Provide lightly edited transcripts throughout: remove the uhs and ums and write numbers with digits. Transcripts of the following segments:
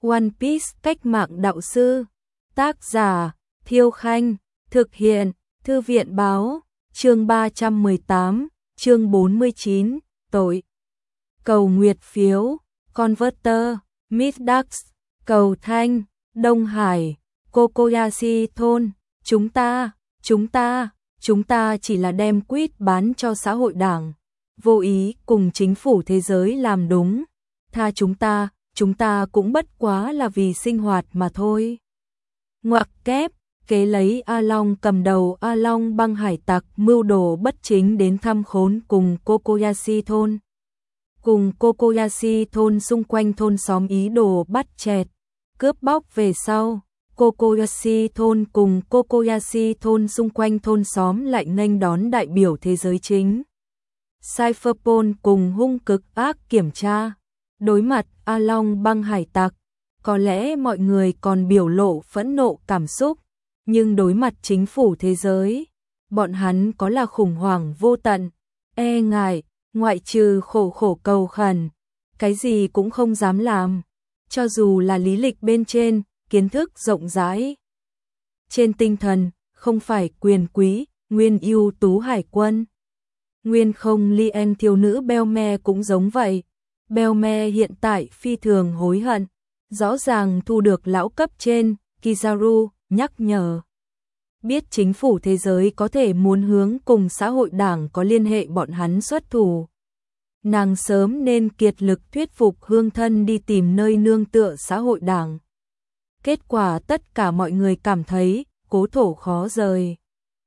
One Piece cách mạng đạo sư. Tác giả Thiêu Khanh. Thực hiện Thư viện báo. Chương 318, chương 49, tội. Cầu nguyệt phiếu, Converter, Middax, Cầu Thanh, Đông Hải, Kokoyashi thôn. Chúng ta chỉ là đem quýt bán cho xã hội đảng. Vô ý cùng chính phủ thế giới làm đúng. Tha chúng ta cũng bất quá là vì sinh hoạt mà thôi. Ngoặc kép, kế lấy A Long cầm đầu A Long băng hải tặc mưu đồ bất chính đến thăm khốn cùng Kokoyashi thôn. Cùng Kokoyashi thôn xung quanh thôn xóm ý đồ bắt chẹt, cướp bóc về sau. Kokoyashi thôn cùng Kokoyashi thôn xung quanh thôn xóm lại nghênh đón đại biểu thế giới chính. Cypherpol cùng hung cực ác kiểm tra. Đối mặt A Long băng hải tặc, có lẽ mọi người còn biểu lộ phẫn nộ cảm xúc, nhưng đối mặt chính phủ thế giới, bọn hắn có là khủng hoảng vô tận, e ngại, ngoại trừ khổ cầu khẩn, cái gì cũng không dám làm, cho dù là lý lịch bên trên, kiến thức rộng rãi. Trên tinh thần, không phải quyền quý, nguyên ưu tú hải quân. Nguyên không Lien thiếu nữ Belme cũng giống vậy. Belme hiện tại phi thường hối hận, rõ ràng thu được lão cấp trên, Kizaru, nhắc nhở. Biết chính phủ thế giới có thể muốn hướng cùng xã hội đảng có liên hệ bọn hắn xuất thủ. Nàng sớm nên kiệt lực thuyết phục hương thân đi tìm nơi nương tựa xã hội đảng. Kết quả tất cả mọi người cảm thấy, cố thổ khó rời.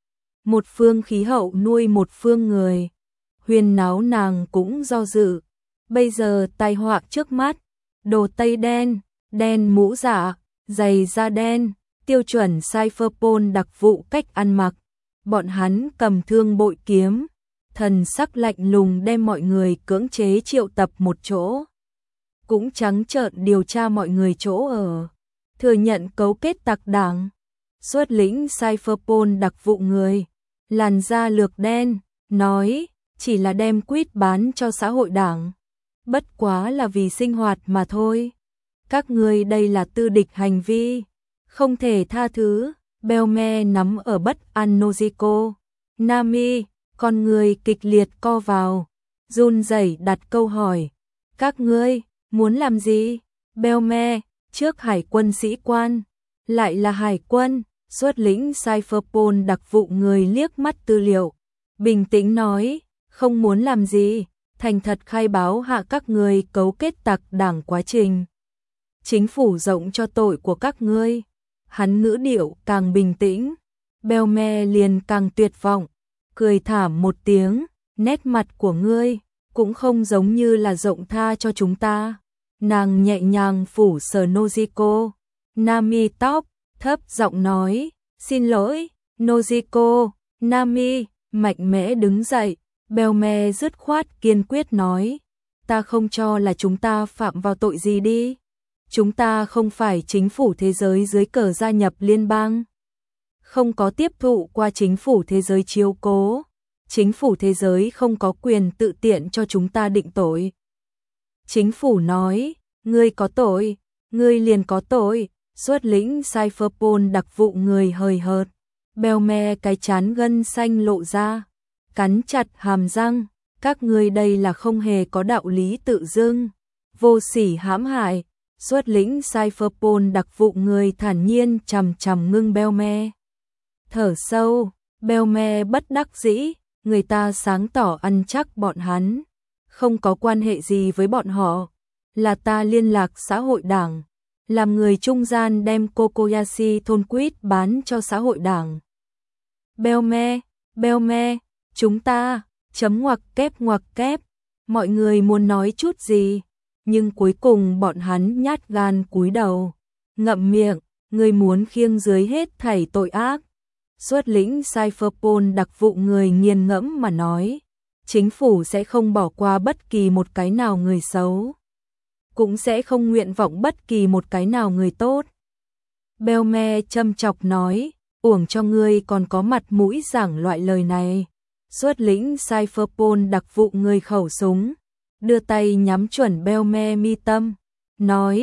Một phương khí hậu nuôi một phương người. Huyên náo nàng cũng do dự. Bây giờ tai họa trước mắt, đồ tây đen, đen mũ dạ, giày da đen, tiêu chuẩn Cypherpol đặc vụ cách ăn mặc. Bọn hắn cầm thương bội kiếm, thần sắc lạnh lùng đem mọi người cưỡng chế triệu tập một chỗ. Cũng trắng trợn điều tra mọi người chỗ ở, thừa nhận cấu kết tặc đảng, xuất lĩnh Cypherpol đặc vụ người, làn da lược đen, nói chỉ là đem quýt bán cho xã hội đảng. Bất quá là vì sinh hoạt mà thôi. Các ngươi đây là tư địch hành vi, không thể tha thứ. Belme nắm ở bất an Nojiko. Nami, con người kịch liệt co vào, run rẩy đặt câu hỏi. Các ngươi, muốn làm gì? Belme, trước hải quân sĩ quan, lại là hải quân, xuất lĩnh Cypherpol đặc vụ người liếc mắt tư liệu. Bình tĩnh nói, không muốn làm gì. Thành thật khai báo hạ các ngươi cấu kết tặc đảng quá trình. Chính phủ rộng cho tội của các ngươi. Hắn ngữ điệu càng bình tĩnh, Belme liền càng tuyệt vọng, cười thảm một tiếng, nét mặt của ngươi cũng không giống như là rộng tha cho chúng ta. Nàng nhẹ nhàng phủ sờ Nojiko. Nami tóc, thấp giọng nói, xin lỗi, Nojiko. Nami mạnh mẽ đứng dậy. Belme dứt khoát kiên quyết nói, ta không cho là chúng ta phạm vào tội gì đi. Chúng ta không phải chính phủ thế giới dưới cờ gia nhập liên bang. Không có tiếp thụ qua chính phủ thế giới chiếu cố. Chính phủ thế giới không có quyền tự tiện cho chúng ta định tội. Chính phủ nói, ngươi có tội, ngươi liền có tội. Xuất lĩnh Cypherpol đặc vụ người hời hợt. Belme cái chán gân xanh lộ ra, cắn chặt hàm răng, các ngươi đây là không hề có đạo lý tự dưng, vô sỉ hãm hại. Xuất lĩnh Cypherpol đặc vụ người thản nhiên chằm ngưng Belme. Thở sâu, Belme bất đắc dĩ, người ta sáng tỏ ăn chắc bọn hắn, không có quan hệ gì với bọn họ, là ta liên lạc xã hội đảng, làm người trung gian đem Kokoyashi thôn quýt bán cho xã hội đảng. Belme, chúng ta, chấm ngoặc kép, mọi người muốn nói chút gì, nhưng cuối cùng bọn hắn nhát gan cúi đầu, ngậm miệng, người muốn khiêng dưới hết thảy tội ác. Xuất lĩnh Cypherpol đặc vụ người nghiền ngẫm mà nói, chính phủ sẽ không bỏ qua bất kỳ một cái nào người xấu, cũng sẽ không nguyện vọng bất kỳ một cái nào người tốt. Belme châm chọc nói, uổng cho ngươi còn có mặt mũi giảng loại lời này. Xuất lĩnh Cypherpol đặc vụ người khẩu súng, đưa tay nhắm chuẩn Belme mi tâm, nói,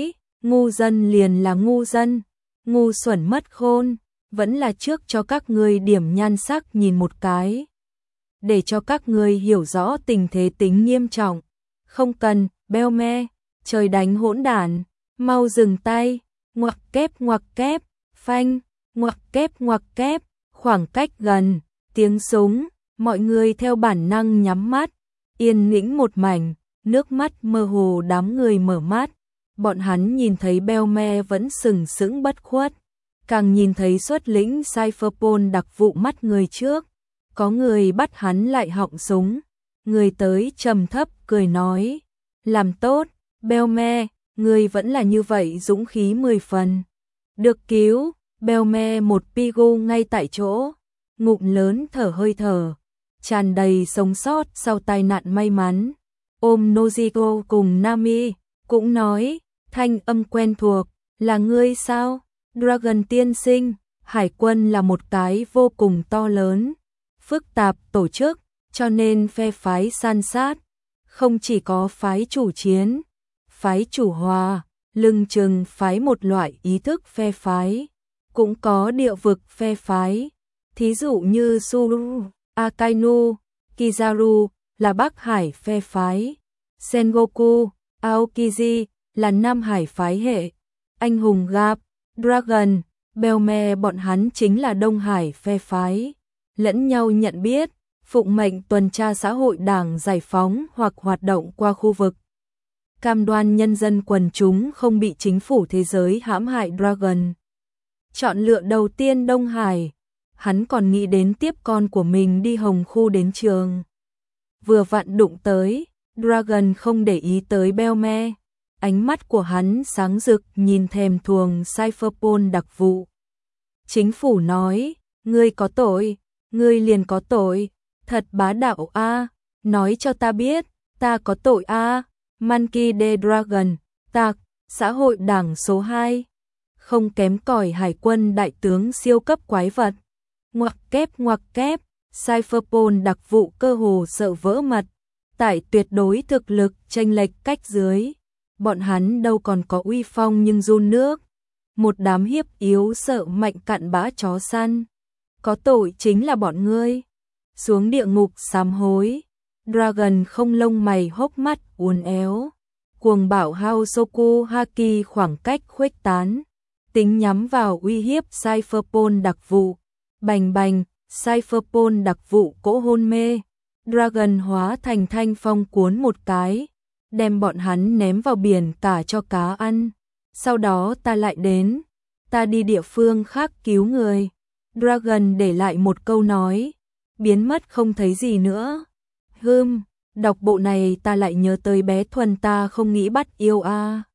ngu dân liền là ngu dân, ngu xuẩn mất khôn, vẫn là trước cho các ngươi điểm nhan sắc nhìn một cái. Để cho các ngươi hiểu rõ tình thế tính nghiêm trọng. Không cần, beo me, trời đánh hỗn đản, mau dừng tay, ngoặc kép, phanh, ngoặc kép, khoảng cách gần, tiếng súng, mọi người theo bản năng nhắm mắt, yên tĩnh một mảnh, nước mắt mơ hồ đám người mở mắt. Bọn hắn nhìn thấy beo me vẫn sừng sững bất khuất, càng nhìn thấy xuất lĩnh Cypherpol đặc vụ mắt người trước. Có người bắt hắn lại họng súng, người tới trầm thấp cười nói, làm tốt, beo me, người vẫn là như vậy dũng khí 10 phần. Được cứu, beo me một pigu ngay tại chỗ, ngụm lớn thở hơi thở, tràn đầy sống sót sau tai nạn may mắn. Ôm Nojiko cùng Nami, cũng nói, thanh âm quen thuộc, là ngươi sao? Dragon tiên sinh, hải quân là một cái vô cùng to lớn, phức tạp tổ chức, cho nên phe phái san sát, không chỉ có phái chủ chiến, phái chủ hòa, lưng chừng phái một loại ý thức phe phái, cũng có địa vực phe phái, thí dụ như Suru, Akainu, Kizaru là Bắc Hải phe phái, Sengoku, Aokiji là Nam Hải phái hệ, anh hùng Gap, Dragon, Belme bọn hắn chính là Đông Hải phe phái, lẫn nhau nhận biết, phụng mệnh tuần tra xã hội đảng giải phóng hoặc hoạt động qua khu vực. Cam đoan nhân dân quần chúng không bị chính phủ thế giới hãm hại. Dragon chọn lựa đầu tiên Đông Hải, hắn còn nghĩ đến tiếp con của mình đi Hồng Khu đến trường. Vừa vặn đụng tới, Dragon không để ý tới Belme, ánh mắt của hắn sáng rực nhìn thèm thuồng Cypherpol đặc vụ. Chính phủ nói, ngươi có tội, ngươi liền có tội, thật bá đạo a, nói cho ta biết, ta có tội a. Monkey D. Dragon, tạc, xã hội đảng số 2, không kém cỏi hải quân đại tướng siêu cấp quái vật. Ngoặc kép, Cypherpol đặc vụ cơ hồ sợ vỡ mật, tại tuyệt đối thực lực chênh lệch cách dưới, bọn hắn đâu còn có uy phong nhưng run nước, một đám hiếp yếu sợ mạnh cặn bã chó săn, có tội chính là bọn ngươi. Xuống địa ngục sám hối. Dragon không lông mày hốc mắt uốn éo, cuồng bạo Haosoku Haki khoảng cách khuếch tán, tính nhắm vào uy hiếp Cypherpol đặc vụ. Bành bành, Cypherpol đặc vụ cỗ hôn mê, Dragon hóa thành thanh phong cuốn một cái, đem bọn hắn ném vào biển cả cho cá ăn. Sau đó ta lại đến, ta đi địa phương khác cứu người. Dragon để lại một câu nói, biến mất không thấy gì nữa. Đọc bộ này ta lại nhớ tới bé Thuần ta không nghĩ bắt yêu a.